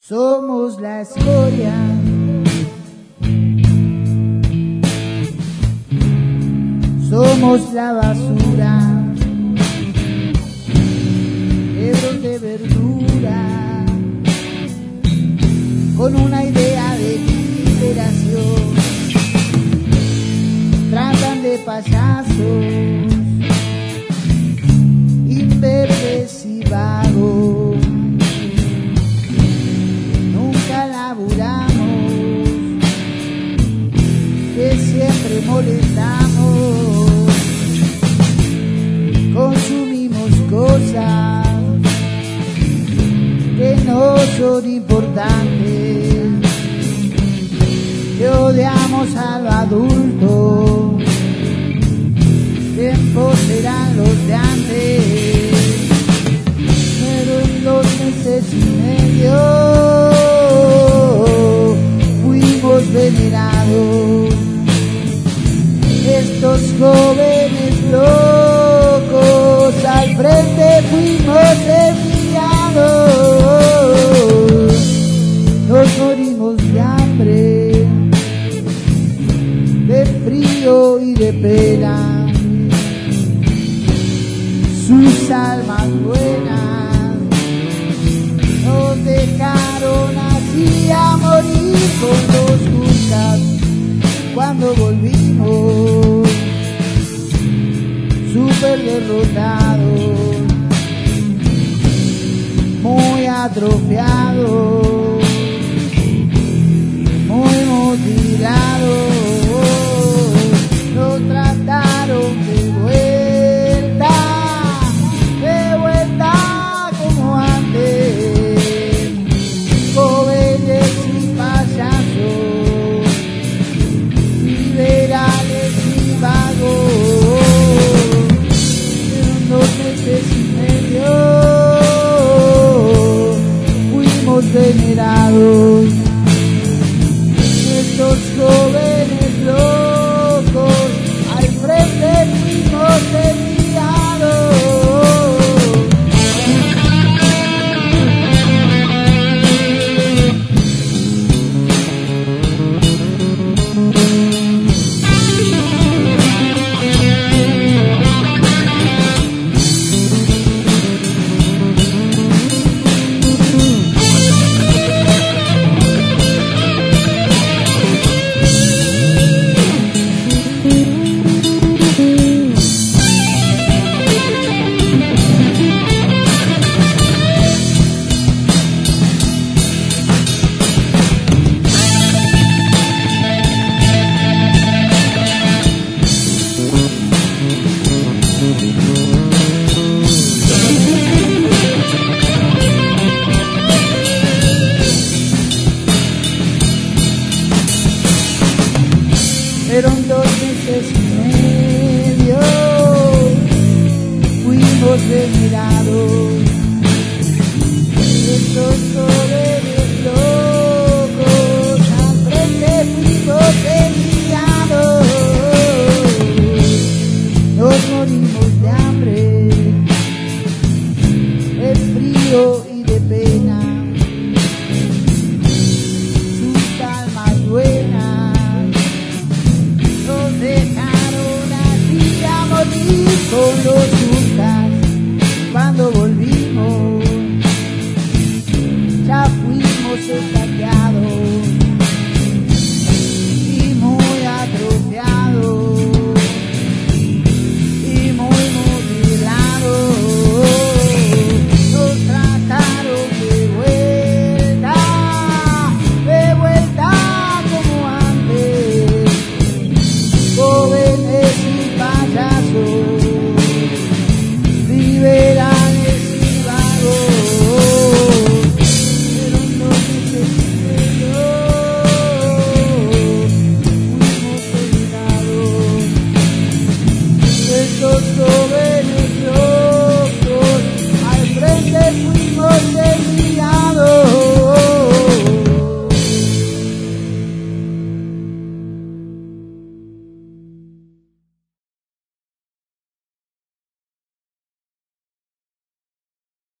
Somos la escoria, somos la basura, hebros de verdura, con una idea de liberación. Tratan de payasos, imberbes y vagos. Nunca laburamos, que siempre molestamos. Consumimos cosas que no son importantes, que odiamos a los adultos. Tiempos serán los de antes, pero en 2 meses y medio fuimos venerados. Estos jóvenes locos al frente fuimos enviados. Nos morimos de hambre, de frío y de pena. Sus almas buenas nos dejaron así a morir con los Gurkhas. Cuando volvimos, súper derrotados, muy atrofiados, muy mutilados. Nos trataron de vuelta como antes, jóvenes y payasos, liberales y vagos. En 2 meses y medio fuimos venerados. Estos jóvenes locos al frente fuimos enviados. Pero en 2 meses y medio fuimos venerados. Estos jóvenes locos al frente fuimos enviados. Nos morimos de hambre, de frío y de pena. Sus almas buenas nos dejaron así a morir con los Gurkhas. Cuando volvimos, ya fuimos esta